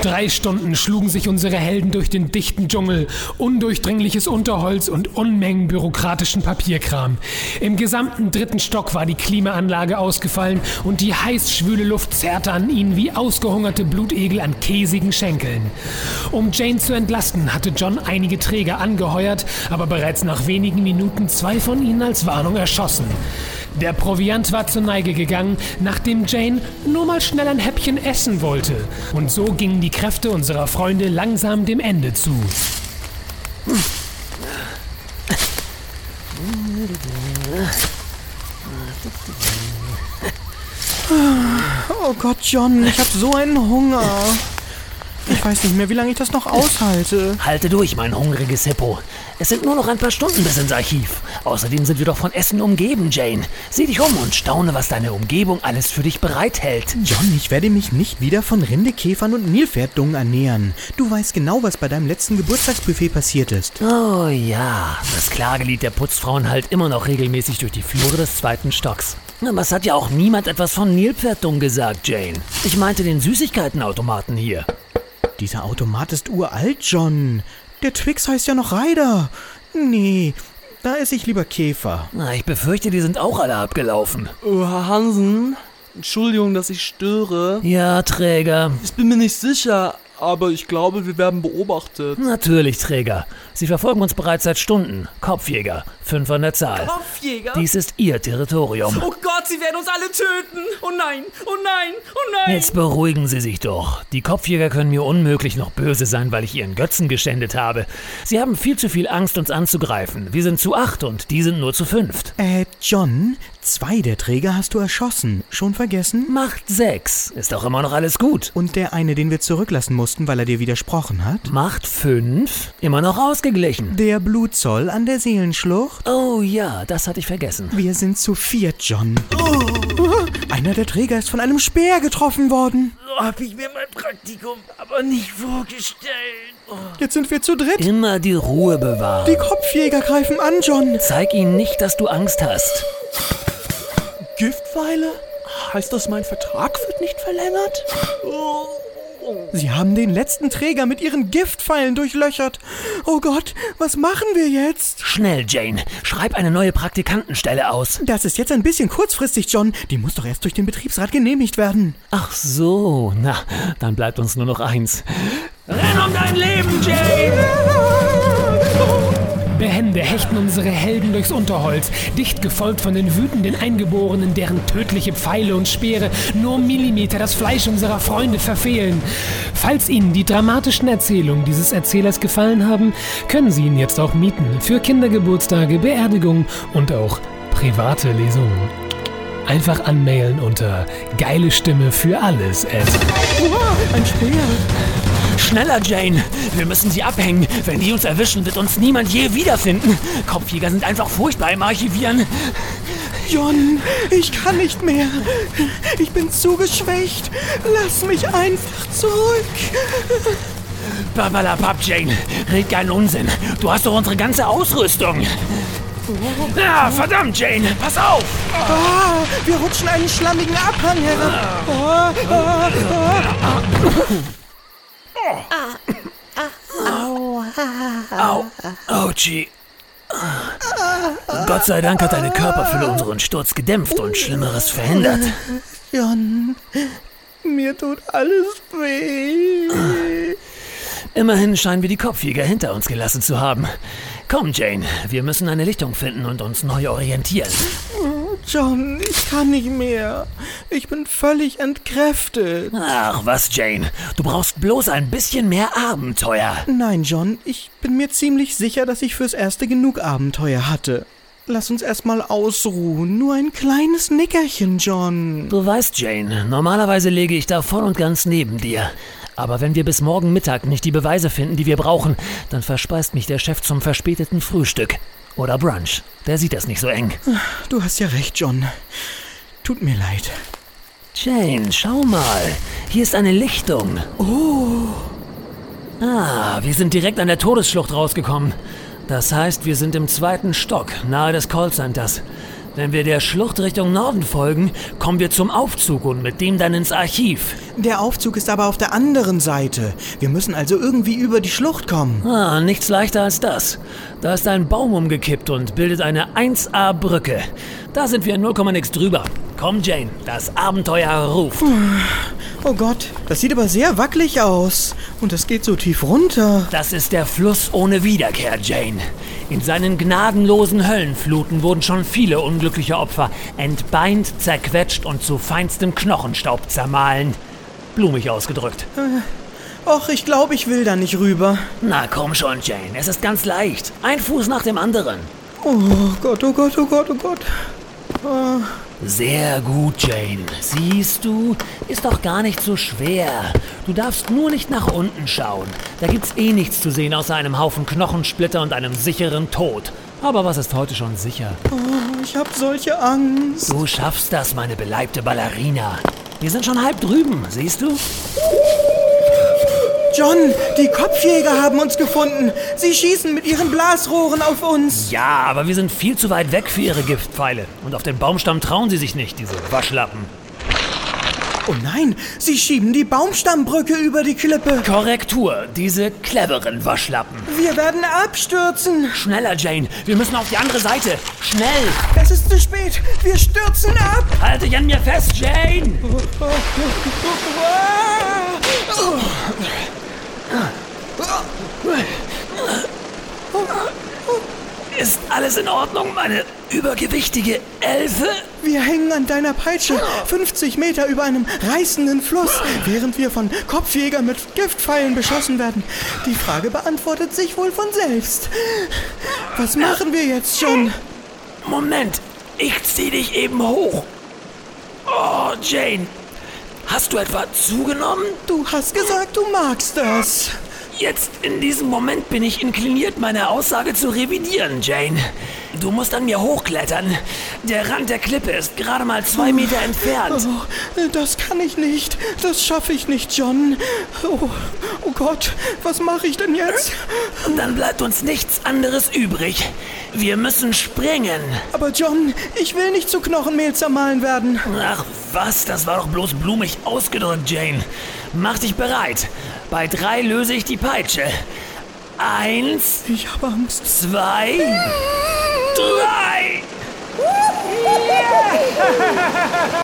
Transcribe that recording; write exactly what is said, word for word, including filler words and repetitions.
Drei Stunden schlugen sich unsere Helden durch den dichten Dschungel, undurchdringliches Unterholz und Unmengen bürokratischen Papierkram. Im gesamten dritten Stock war die Klimaanlage ausgefallen und die heiß-schwüle Luft zerrte an ihnen wie ausgehungerte Blutegel an käsigen Schenkeln. Um Jane zu entlasten, hatte John einige Träger angeheuert, aber bereits nach wenigen Minuten zwei von ihnen als Warnung erschossen. Der Proviant war zur Neige gegangen, nachdem Jane nur mal schnell ein Häppchen essen wollte. Und so gingen die Kräfte unserer Freunde langsam dem Ende zu. Oh Gott, John, ich hab so einen Hunger. Ich weiß nicht mehr, wie lange ich das noch aushalte. Halte durch, mein hungriges Hippo. Es sind nur noch ein paar Stunden bis ins Archiv. Außerdem sind wir doch von Essen umgeben, Jane. Sieh dich um und staune, was deine Umgebung alles für dich bereithält. John, ich werde mich nicht wieder von Rinde, Käfern und Nilpferddungen ernähren. Du weißt genau, was bei deinem letzten Geburtstagsbuffet passiert ist. Oh ja, das Klagelied der Putzfrauen hallt immer noch regelmäßig durch die Flure des zweiten Stocks. Aber es hat ja auch niemand etwas von Nilpferddungen gesagt, Jane. Ich meinte den Süßigkeitenautomaten hier. Dieser Automat ist uralt, John. Der Twix heißt ja noch Ryder. Nee, da esse ich lieber Käfer. Na, ich befürchte, die sind auch alle abgelaufen. Oh, Herr Hansen, Entschuldigung, dass ich störe. Ja, Träger. Ich bin mir nicht sicher, aber ich glaube, wir werden beobachtet. Natürlich, Träger. Sie verfolgen uns bereits seit Stunden. Kopfjäger, fünf an der Zahl. Kopfjäger? Dies ist Ihr Territorium. Oh Gott, sie werden uns alle töten. Oh nein, oh nein, oh nein. Jetzt beruhigen Sie sich doch. Die Kopfjäger können mir unmöglich noch böse sein, weil ich Ihren Götzen geschändet habe. Sie haben viel zu viel Angst, uns anzugreifen. Wir sind zu acht und die sind nur zu fünft. Äh, John, zwei der Träger hast du erschossen. Schon vergessen? Macht sechs. Ist doch immer noch alles gut. Und der eine, den wir zurücklassen mussten, weil er dir widersprochen hat? Macht fünf. Immer noch ausgeglichen. Der Blutzoll an der Seelenschlucht? Oh ja, das hatte ich vergessen. Wir sind zu viert, John. Oh. Einer der Träger ist von einem Speer getroffen worden. So habe ich mir mein Praktikum aber nicht vorgestellt. Oh. Jetzt sind wir zu dritt. Immer die Ruhe bewahren. Die Kopfjäger greifen an, John. Zeig ihnen nicht, dass du Angst hast. Giftpfeile? Heißt das, mein Vertrag wird nicht verlängert? Oh. Sie haben den letzten Träger mit ihren Giftpfeilen durchlöchert. Oh Gott, was machen wir jetzt? Schnell, Jane. Schreib eine neue Praktikantenstelle aus. Das ist jetzt ein bisschen kurzfristig, John. Die muss doch erst durch den Betriebsrat genehmigt werden. Ach so, na, dann bleibt uns nur noch eins. Renn um dein Leben, Jane! Behende hechten unsere Helden durchs Unterholz, dicht gefolgt von den wütenden Eingeborenen, deren tödliche Pfeile und Speere nur Millimeter das Fleisch unserer Freunde verfehlen. Falls Ihnen die dramatischen Erzählungen dieses Erzählers gefallen haben, können Sie ihn jetzt auch mieten für Kindergeburtstage, Beerdigungen und auch private Lesungen. Einfach anmailen unter geile Stimme für alles at. Oh, ein Speer. Schneller, Jane! Wir müssen sie abhängen. Wenn die uns erwischen, wird uns niemand je wiederfinden. Kopfjäger sind einfach furchtbar im Archivieren. John, ich kann nicht mehr. Ich bin zu geschwächt. Lass mich einfach zurück. Babalapap, Jane. Red keinen Unsinn. Du hast doch unsere ganze Ausrüstung. Ah, verdammt, Jane. Pass auf! Ah, wir rutschen einen schlammigen Abhang herab. Ah, ah, ah. Au. Au. Autschi. Gott sei Dank hat deine Körperfülle unseren Sturz gedämpft und Schlimmeres verhindert. John, mir tut alles weh. Immerhin scheinen wir die Kopfjäger hinter uns gelassen zu haben. Komm, Jane, wir müssen eine Lichtung finden und uns neu orientieren. John, ich kann nicht mehr. Ich bin völlig entkräftet. Ach was, Jane. Du brauchst bloß ein bisschen mehr Abenteuer. Nein, John, ich bin mir ziemlich sicher, dass ich fürs Erste genug Abenteuer hatte. Lass uns erstmal ausruhen. Nur ein kleines Nickerchen, John. Du weißt, Jane, normalerweise lege ich da voll und ganz neben dir. Aber wenn wir bis morgen Mittag nicht die Beweise finden, die wir brauchen, dann verspeist mich der Chef zum verspäteten Frühstück. Oder Brunch. Der sieht das nicht so eng. Du hast ja recht, John. Tut mir leid. Jane, schau mal. Hier ist eine Lichtung. Oh. Ah, wir sind direkt an der Todesschlucht rausgekommen. Das heißt, wir sind im zweiten Stock, nahe des Callcenters. Wenn wir der Schlucht Richtung Norden folgen, kommen wir zum Aufzug und mit dem dann ins Archiv. Der Aufzug ist aber auf der anderen Seite. Wir müssen also irgendwie über die Schlucht kommen. Ah, nichts leichter als das. Da ist ein Baum umgekippt und bildet eine eins A Brücke. Da sind wir in null Komma nix drüber. Komm, Jane, das Abenteuer ruft. Oh Gott, das sieht aber sehr wackelig aus. Und es geht so tief runter. Das ist der Fluss ohne Wiederkehr, Jane. In seinen gnadenlosen Höllenfluten wurden schon viele unglückliche Opfer entbeint, zerquetscht und zu feinstem Knochenstaub zermahlen. Blumig ausgedrückt. Och, ich glaube, ich will da nicht rüber. Na komm schon, Jane, es ist ganz leicht. Ein Fuß nach dem anderen. Oh Gott, oh Gott, oh Gott, oh Gott. Oh. Sehr gut, Jane. Siehst du, ist doch gar nicht so schwer. Du darfst nur nicht nach unten schauen. Da gibt's eh nichts zu sehen außer einem Haufen Knochensplitter und einem sicheren Tod. Aber was ist heute schon sicher? Oh, ich hab solche Angst. Du schaffst das, meine beleibte Ballerina. Wir sind schon halb drüben, siehst du? John, die Kopfjäger haben uns gefunden. Sie schießen mit ihren Blasrohren auf uns. Ja, aber wir sind viel zu weit weg für ihre Giftpfeile. Und auf den Baumstamm trauen sie sich nicht, diese Waschlappen. Oh nein, sie schieben die Baumstammbrücke über die Klippe. Korrektur, diese cleveren Waschlappen. Wir werden abstürzen. Schneller, Jane, wir müssen auf die andere Seite. Schnell! Es ist zu spät. Wir stürzen ab. Halt dich an mir fest, Jane! Ist alles in Ordnung, meine übergewichtige Elfe? Wir hängen an deiner Peitsche, fünfzig Meter über einem reißenden Fluss, während wir von Kopfjägern mit Giftpfeilen beschossen werden. Die Frage beantwortet sich wohl von selbst. Was machen wir jetzt, John? Moment, ich zieh dich eben hoch. Oh, Jane, hast du etwa zugenommen? Du hast gesagt, du magst das. Jetzt, in diesem Moment, bin ich inkliniert, meine Aussage zu revidieren, Jane. Du musst an mir hochklettern. Der Rand der Klippe ist gerade mal zwei Meter entfernt. Oh, das kann ich nicht. Das schaffe ich nicht, John. Oh, oh Gott, was mache ich denn jetzt? Und dann bleibt uns nichts anderes übrig. Wir müssen springen. Aber John, ich will nicht zu Knochenmehl zermahlen werden. Ach was, das war doch bloß blumig ausgedrückt, Jane. Mach dich bereit. Bei drei löse ich die Peitsche. Eins. Ich habe Angst. Zwei. Drei.